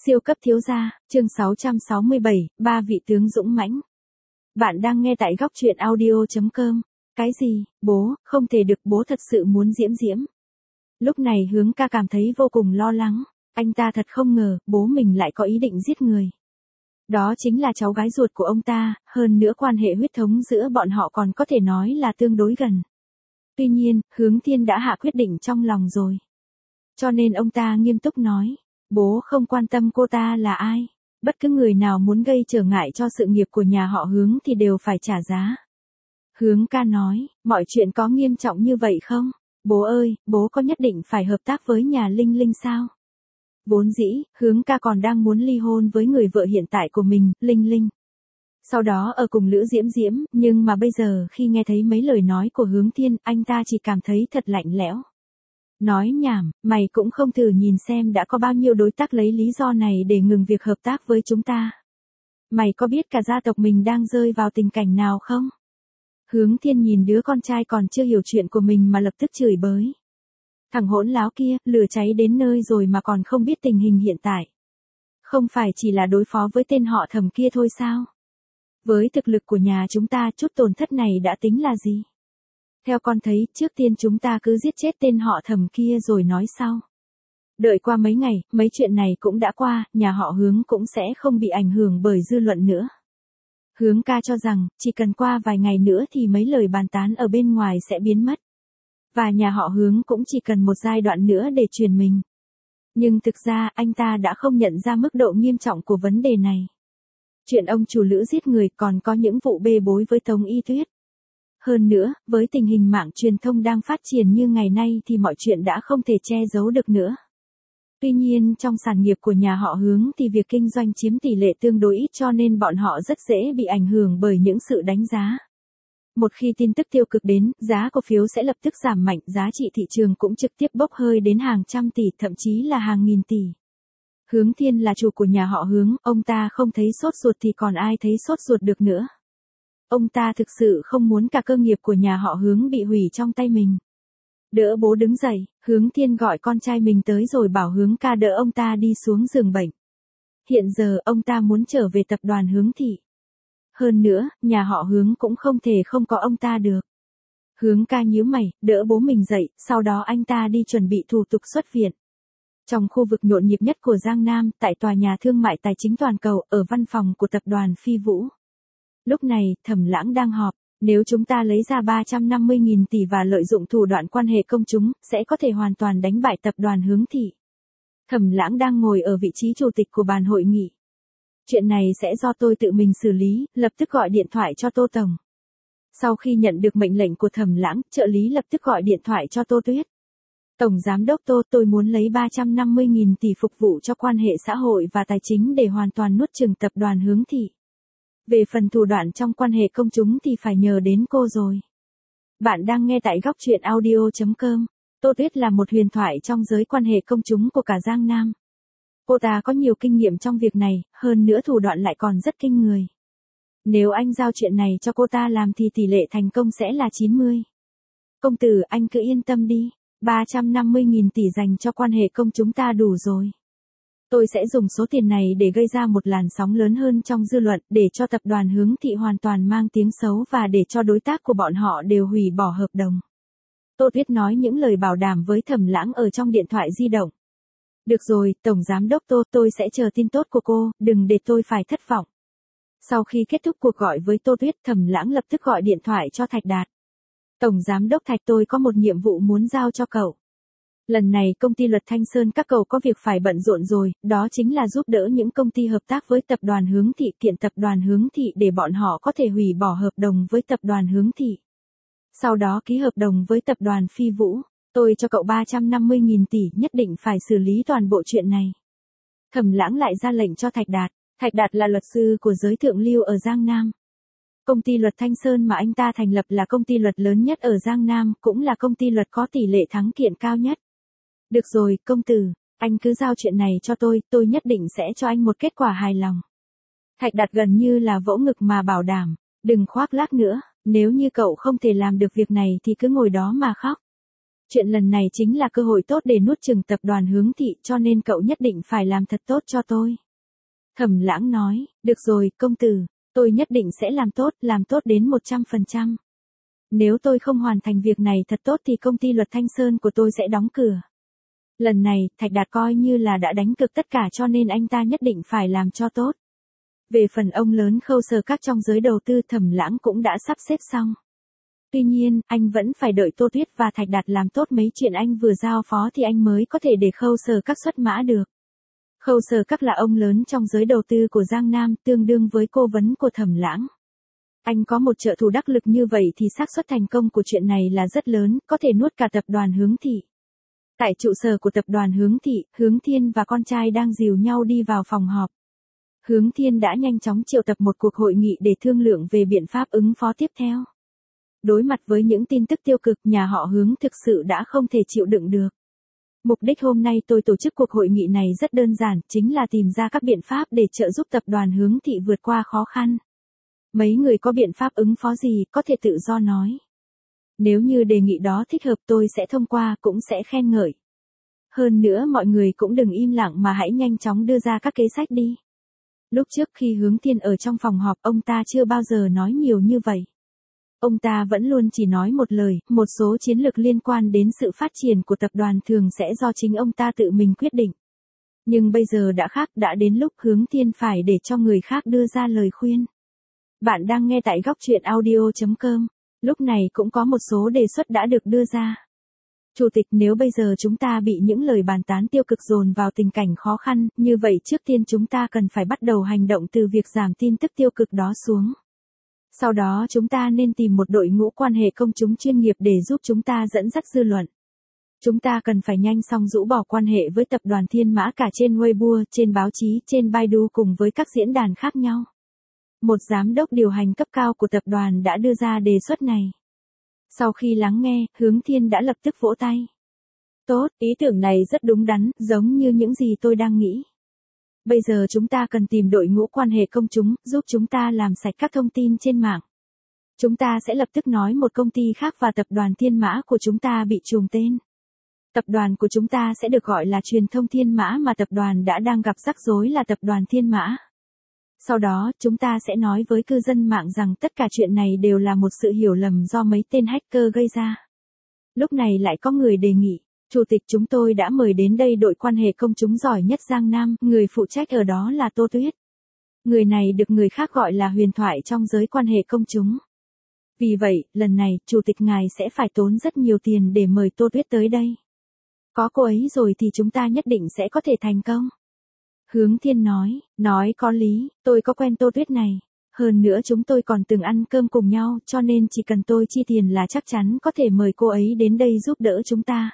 Siêu cấp thiếu gia, chương 667, ba vị tướng dũng mãnh. Bạn đang nghe tại góc truyện audio.com. Cái gì, bố, không thể được, bố thật sự muốn Diễm Diễm. Lúc này Hướng ca cảm thấy vô cùng lo lắng, anh ta thật không ngờ, bố mình lại có ý định giết người. Đó chính là cháu gái ruột của ông ta, hơn nữa quan hệ huyết thống giữa bọn họ còn có thể nói là tương đối gần. Tuy nhiên, Hướng Thiên đã hạ quyết định trong lòng rồi. Cho nên ông ta nghiêm túc nói. Bố không quan tâm cô ta là ai. Bất cứ người nào muốn gây trở ngại cho sự nghiệp của nhà họ Hướng thì đều phải trả giá. Hướng ca nói, mọi chuyện có nghiêm trọng như vậy không? Bố ơi, bố có nhất định phải hợp tác với nhà Linh Linh sao? Vốn dĩ, Hướng ca còn đang muốn ly hôn với người vợ hiện tại của mình, Linh Linh. Sau đó ở cùng Lữ Diễm Diễm, nhưng mà bây giờ khi nghe thấy mấy lời nói của Hướng Thiên, anh ta chỉ cảm thấy thật lạnh lẽo. Nói nhảm, mày cũng không thử nhìn xem đã có bao nhiêu đối tác lấy lý do này để ngừng việc hợp tác với chúng ta. Mày có biết cả gia tộc mình đang rơi vào tình cảnh nào không? Hướng Thiên nhìn đứa con trai còn chưa hiểu chuyện của mình mà lập tức chửi bới. Thằng hỗn láo kia, lửa cháy đến nơi rồi mà còn không biết tình hình hiện tại. Không phải chỉ là đối phó với tên họ Thẩm kia thôi sao? Với thực lực của nhà chúng ta chút tổn thất này đã tính là gì? Theo con thấy, trước tiên chúng ta cứ giết chết tên họ Thẩm kia rồi nói sau. Đợi qua mấy ngày, mấy chuyện này cũng đã qua, nhà họ Hướng cũng sẽ không bị ảnh hưởng bởi dư luận nữa. Hướng ca cho rằng, chỉ cần qua vài ngày nữa thì mấy lời bàn tán ở bên ngoài sẽ biến mất. Và nhà họ Hướng cũng chỉ cần một giai đoạn nữa để truyền mình. Nhưng thực ra, anh ta đã không nhận ra mức độ nghiêm trọng của vấn đề này. Chuyện ông chủ Lữ giết người còn có những vụ bê bối với Tống Y Tuyết. Hơn nữa, với tình hình mạng truyền thông đang phát triển như ngày nay thì mọi chuyện đã không thể che giấu được nữa. Tuy nhiên trong sản nghiệp của nhà họ Hướng thì việc kinh doanh chiếm tỷ lệ tương đối ít cho nên bọn họ rất dễ bị ảnh hưởng bởi những sự đánh giá. Một khi tin tức tiêu cực đến, giá cổ phiếu sẽ lập tức giảm mạnh, giá trị thị trường cũng trực tiếp bốc hơi đến hàng trăm tỷ, thậm chí là hàng nghìn tỷ. Hướng Thiên là chủ của nhà họ Hướng, ông ta không thấy sốt ruột thì còn ai thấy sốt ruột được nữa. Ông ta thực sự không muốn cả cơ nghiệp của nhà họ Hướng bị hủy trong tay mình. Đỡ bố đứng dậy, Hướng Thiên gọi con trai mình tới rồi bảo Hướng ca đỡ ông ta đi xuống giường bệnh. Hiện giờ ông ta muốn trở về tập đoàn Hướng thị. Hơn nữa, nhà họ Hướng cũng không thể không có ông ta được. Hướng ca nhíu mày, đỡ bố mình dậy, sau đó anh ta đi chuẩn bị thủ tục xuất viện. Trong khu vực nhộn nhịp nhất của Giang Nam, tại tòa nhà thương mại tài chính toàn cầu, ở văn phòng của tập đoàn Phi Vũ. Lúc này, Thẩm Lãng đang họp, nếu chúng ta lấy ra 350.000 tỷ và lợi dụng thủ đoạn quan hệ công chúng, sẽ có thể hoàn toàn đánh bại tập đoàn Hướng thị. Thẩm Lãng đang ngồi ở vị trí chủ tịch của bàn hội nghị. Chuyện này sẽ do tôi tự mình xử lý, lập tức gọi điện thoại cho Tô Tổng. Sau khi nhận được mệnh lệnh của Thẩm Lãng, trợ lý lập tức gọi điện thoại cho Tô Tuyết. Tổng Giám đốc Tô, tôi muốn lấy 350.000 tỷ phục vụ cho quan hệ xã hội và tài chính để hoàn toàn nuốt chửng tập đoàn Hướng thị. Về phần thủ đoạn trong quan hệ công chúng thì phải nhờ đến cô rồi. Bạn đang nghe tại góc truyện audio.com. Tô Tuyết là một huyền thoại trong giới quan hệ công chúng của cả Giang Nam. Cô ta có nhiều kinh nghiệm trong việc này, hơn nữa thủ đoạn lại còn rất kinh người. Nếu anh giao chuyện này cho cô ta làm thì tỷ lệ thành công sẽ là 90. Công tử, anh cứ yên tâm đi, 350.000 tỷ dành cho quan hệ công chúng ta đủ rồi. Tôi sẽ dùng số tiền này để gây ra một làn sóng lớn hơn trong dư luận, để cho tập đoàn Hướng thị hoàn toàn mang tiếng xấu và để cho đối tác của bọn họ đều hủy bỏ hợp đồng. Tô Tuyết nói những lời bảo đảm với Thẩm Lãng ở trong điện thoại di động. Được rồi, Tổng Giám đốc Tô, tôi sẽ chờ tin tốt của cô, đừng để tôi phải thất vọng. Sau khi kết thúc cuộc gọi với Tô Tuyết, Thẩm Lãng lập tức gọi điện thoại cho Thạch Đạt. Tổng Giám đốc Thạch, tôi có một nhiệm vụ muốn giao cho cậu. Lần này công ty Luật Thanh Sơn các cậu có việc phải bận rộn rồi, đó chính là giúp đỡ những công ty hợp tác với tập đoàn Hướng thị, kiện tập đoàn Hướng thị để bọn họ có thể hủy bỏ hợp đồng với tập đoàn Hướng thị. Sau đó ký hợp đồng với tập đoàn Phi Vũ. Tôi cho cậu 350.000 tỷ, nhất định phải xử lý toàn bộ chuyện này. Thẩm Lãng lại ra lệnh cho Thạch Đạt. Thạch Đạt là luật sư của giới thượng lưu ở Giang Nam. Công ty Luật Thanh Sơn mà anh ta thành lập là công ty luật lớn nhất ở Giang Nam, cũng là công ty luật có tỷ lệ thắng kiện cao nhất. Được rồi, công tử, anh cứ giao chuyện này cho tôi nhất định sẽ cho anh một kết quả hài lòng. Thạch Đạt gần như là vỗ ngực mà bảo đảm, đừng khoác lác nữa, nếu như cậu không thể làm được việc này thì cứ ngồi đó mà khóc. Chuyện lần này chính là cơ hội tốt để nuốt chửng tập đoàn Hướng Thị, cho nên cậu nhất định phải làm thật tốt cho tôi. Thẩm Lãng nói, được rồi, công tử, tôi nhất định sẽ làm tốt đến 100%. Nếu tôi không hoàn thành việc này thật tốt thì công ty Luật Thanh Sơn của tôi sẽ đóng cửa. Lần này, Thạch Đạt coi như là đã đánh cược tất cả cho nên anh ta nhất định phải làm cho tốt. Về phần ông lớn Khâu Sở Các trong giới đầu tư, Thẩm Lãng cũng đã sắp xếp xong. Tuy nhiên, anh vẫn phải đợi Tô Tuyết và Thạch Đạt làm tốt mấy chuyện anh vừa giao phó thì anh mới có thể để Khâu Sở Các xuất mã được. Khâu Sở Các là ông lớn trong giới đầu tư của Giang Nam, tương đương với cố vấn của Thẩm Lãng. Anh có một trợ thủ đắc lực như vậy thì xác suất thành công của chuyện này là rất lớn, có thể nuốt cả tập đoàn Hướng Thị. Tại trụ sở của tập đoàn Hướng Thị, Hướng Thiên và con trai đang dìu nhau đi vào phòng họp. Hướng Thiên đã nhanh chóng triệu tập một cuộc hội nghị để thương lượng về biện pháp ứng phó tiếp theo. Đối mặt với những tin tức tiêu cực, nhà họ Hướng thực sự đã không thể chịu đựng được. Mục đích hôm nay tôi tổ chức cuộc hội nghị này rất đơn giản, chính là tìm ra các biện pháp để trợ giúp tập đoàn Hướng Thị vượt qua khó khăn. Mấy người có biện pháp ứng phó gì, có thể tự do nói. Nếu như đề nghị đó thích hợp tôi sẽ thông qua, cũng sẽ khen ngợi. Hơn nữa mọi người cũng đừng im lặng mà hãy nhanh chóng đưa ra các kế sách đi. Lúc trước khi Hướng Thiên ở trong phòng họp, ông ta chưa bao giờ nói nhiều như vậy. Ông ta vẫn luôn chỉ nói một lời, một số chiến lược liên quan đến sự phát triển của tập đoàn thường sẽ do chính ông ta tự mình quyết định. Nhưng bây giờ đã khác, đã đến lúc Hướng Thiên phải để cho người khác đưa ra lời khuyên. Bạn đang nghe tại góc truyện audio.com. Lúc này cũng có một số đề xuất đã được đưa ra. Chủ tịch, nếu bây giờ chúng ta bị những lời bàn tán tiêu cực dồn vào tình cảnh khó khăn, như vậy trước tiên chúng ta cần phải bắt đầu hành động từ việc giảm tin tức tiêu cực đó xuống. Sau đó chúng ta nên tìm một đội ngũ quan hệ công chúng chuyên nghiệp để giúp chúng ta dẫn dắt dư luận. Chúng ta cần phải nhanh chóng rũ bỏ quan hệ với tập đoàn Thiên Mã cả trên Weibo, trên báo chí, trên Baidu cùng với các diễn đàn khác nhau. Một giám đốc điều hành cấp cao của tập đoàn đã đưa ra đề xuất này. Sau khi lắng nghe, Hướng Thiên đã lập tức vỗ tay. Tốt, ý tưởng này rất đúng đắn, giống như những gì tôi đang nghĩ. Bây giờ chúng ta cần tìm đội ngũ quan hệ công chúng, giúp chúng ta làm sạch các thông tin trên mạng. Chúng ta sẽ lập tức nói một công ty khác và tập đoàn Thiên Mã của chúng ta bị trùng tên. Tập đoàn của chúng ta sẽ được gọi là Truyền thông Thiên Mã, mà tập đoàn đã đang gặp rắc rối là tập đoàn Thiên Mã. Sau đó, chúng ta sẽ nói với cư dân mạng rằng tất cả chuyện này đều là một sự hiểu lầm do mấy tên hacker gây ra. Lúc này lại có người đề nghị, Chủ tịch, chúng tôi đã mời đến đây đội quan hệ công chúng giỏi nhất Giang Nam, người phụ trách ở đó là Tô Tuyết. Người này được người khác gọi là huyền thoại trong giới quan hệ công chúng. Vì vậy, lần này, Chủ tịch ngài sẽ phải tốn rất nhiều tiền để mời Tô Tuyết tới đây. Có cô ấy rồi thì chúng ta nhất định sẽ có thể thành công. Hướng Thiên nói có lý, tôi có quen Tô Tuyết này. Hơn nữa chúng tôi còn từng ăn cơm cùng nhau, cho nên chỉ cần tôi chi tiền là chắc chắn có thể mời cô ấy đến đây giúp đỡ chúng ta.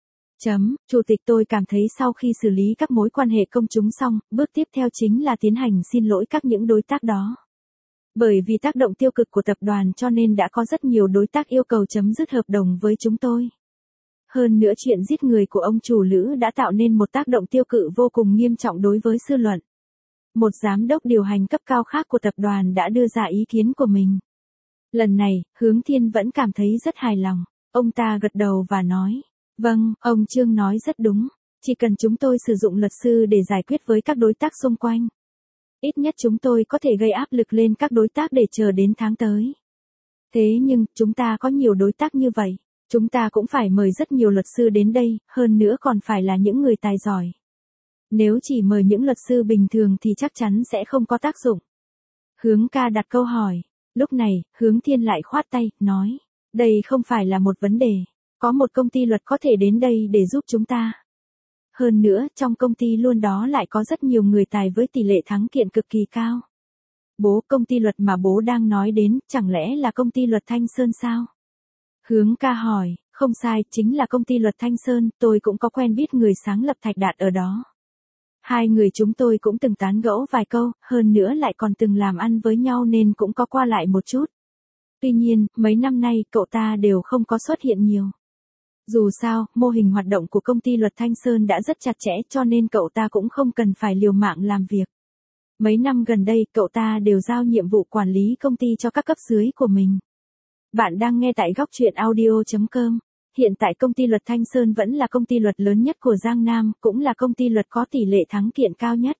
Chủ tịch, tôi cảm thấy sau khi xử lý các mối quan hệ công chúng xong, bước tiếp theo chính là tiến hành xin lỗi các những đối tác đó. Bởi vì tác động tiêu cực của tập đoàn cho nên đã có rất nhiều đối tác yêu cầu chấm dứt hợp đồng với chúng tôi. Hơn nữa chuyện giết người của ông chủ Lữ đã tạo nên một tác động tiêu cực vô cùng nghiêm trọng đối với dư luận. Một giám đốc điều hành cấp cao khác của tập đoàn đã đưa ra ý kiến của mình. Lần này, Hướng Thiên vẫn cảm thấy rất hài lòng. Ông ta gật đầu và nói, vâng, ông Trương nói rất đúng. Chỉ cần chúng tôi sử dụng luật sư để giải quyết với các đối tác xung quanh. Ít nhất chúng tôi có thể gây áp lực lên các đối tác để chờ đến tháng tới. Thế nhưng, chúng ta có nhiều đối tác như vậy. Chúng ta cũng phải mời rất nhiều luật sư đến đây, hơn nữa còn phải là những người tài giỏi. Nếu chỉ mời những luật sư bình thường thì chắc chắn sẽ không có tác dụng. Hướng ca đặt câu hỏi. Lúc này, Hướng Thiên lại khoát tay, nói, đây không phải là một vấn đề. Có một công ty luật có thể đến đây để giúp chúng ta. Hơn nữa, trong công ty luôn đó lại có rất nhiều người tài với tỷ lệ thắng kiện cực kỳ cao. Bố, công ty luật mà bố đang nói đến, chẳng lẽ là công ty luật Thanh Sơn sao? Hướng ca hỏi, không sai, chính là công ty luật Thanh Sơn, tôi cũng có quen biết người sáng lập Thạch Đạt ở đó. Hai người chúng tôi cũng từng tán gẫu vài câu, hơn nữa lại còn từng làm ăn với nhau nên cũng có qua lại một chút. Tuy nhiên, mấy năm nay cậu ta đều không có xuất hiện nhiều. Dù sao, mô hình hoạt động của công ty luật Thanh Sơn đã rất chặt chẽ cho nên cậu ta cũng không cần phải liều mạng làm việc. Mấy năm gần đây cậu ta đều giao nhiệm vụ quản lý công ty cho các cấp dưới của mình. Bạn đang nghe tại góc truyện audio.com. Hiện tại công ty luật Thanh Sơn vẫn là công ty luật lớn nhất của Giang Nam, cũng là công ty luật có tỷ lệ thắng kiện cao nhất.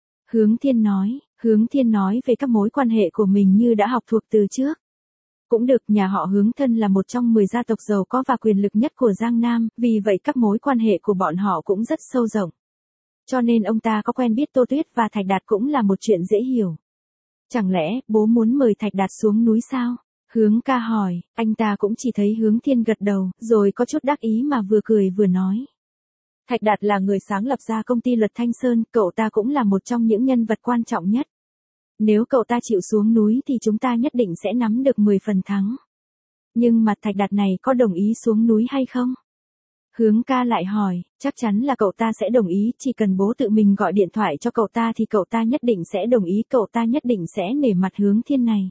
Hướng Thiên nói về các mối quan hệ của mình như đã học thuộc từ trước. Cũng được, nhà họ Hướng thân là một trong 10 gia tộc giàu có và quyền lực nhất của Giang Nam, vì vậy các mối quan hệ của bọn họ cũng rất sâu rộng. Cho nên ông ta có quen biết Tô Tuyết và Thạch Đạt cũng là một chuyện dễ hiểu. Chẳng lẽ, bố muốn mời Thạch Đạt xuống núi sao? Hướng ca hỏi, anh ta cũng chỉ thấy Hướng Thiên gật đầu, rồi có chút đắc ý mà vừa cười vừa nói. Thạch Đạt là người sáng lập ra công ty luật Thanh Sơn, cậu ta cũng là một trong những nhân vật quan trọng nhất. Nếu cậu ta chịu xuống núi thì chúng ta nhất định sẽ nắm được 10 phần thắng. Nhưng mà Thạch Đạt này có đồng ý xuống núi hay không? Hướng ca lại hỏi, chắc chắn là cậu ta sẽ đồng ý, chỉ cần bố tự mình gọi điện thoại cho cậu ta thì cậu ta nhất định sẽ đồng ý, cậu ta nhất định sẽ nể mặt Hướng Thiên này.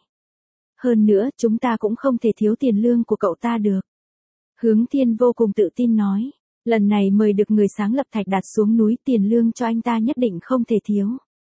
Hơn nữa, chúng ta cũng không thể thiếu tiền lương của cậu ta được. Hướng Thiên vô cùng tự tin nói, lần này mời được người sáng lập Thạch Đạt xuống núi, tiền lương cho anh ta nhất định không thể thiếu.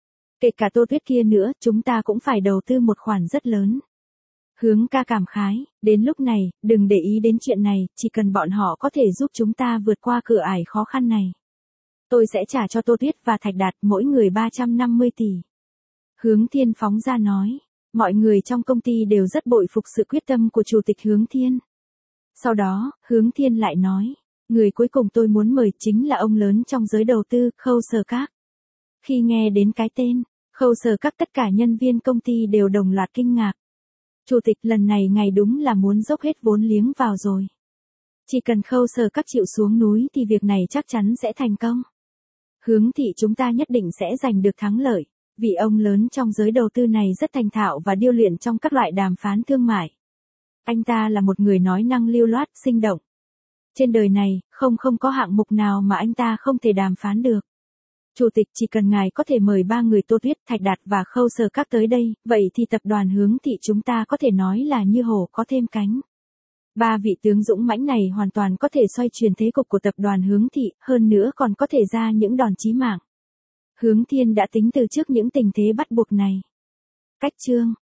Kể cả Tô Tuyết kia nữa, chúng ta cũng phải đầu tư một khoản rất lớn. Hướng ca cảm khái, đến lúc này, đừng để ý đến chuyện này, chỉ cần bọn họ có thể giúp chúng ta vượt qua cửa ải khó khăn này. Tôi sẽ trả cho Tô Tuyết và Thạch Đạt mỗi người 350 tỷ. Hướng Thiên phóng ra nói, mọi người trong công ty đều rất bội phục sự quyết tâm của Chủ tịch Hướng Thiên. Sau đó, Hướng Thiên lại nói, người cuối cùng tôi muốn mời chính là ông lớn trong giới đầu tư, Khâu Sở Các. Khi nghe đến cái tên, Khâu Sở Các, tất cả nhân viên công ty đều đồng loạt kinh ngạc. Chủ tịch lần này ngài đúng là muốn dốc hết vốn liếng vào rồi. Chỉ cần Khâu Sở Các chịu xuống núi thì việc này chắc chắn sẽ thành công. Hướng thị chúng ta nhất định sẽ giành được thắng lợi, vì ông lớn trong giới đầu tư này rất thành thạo và điêu luyện trong các loại đàm phán thương mại. Anh ta là một người nói năng lưu loát, sinh động. Trên đời này, không có hạng mục nào mà anh ta không thể đàm phán được. Chủ tịch, chỉ cần ngài có thể mời 3 người Tô Tuyết, Thạch Đạt và Khâu Sở Các tới đây, vậy thì tập đoàn Hướng thị chúng ta có thể nói là như hổ có thêm cánh. 3 vị tướng dũng mãnh này hoàn toàn có thể xoay chuyển thế cục của tập đoàn Hướng thị, hơn nữa còn có thể ra những đòn chí mạng. Hướng Thiên đã tính từ trước những tình thế bắt buộc này. Cách chương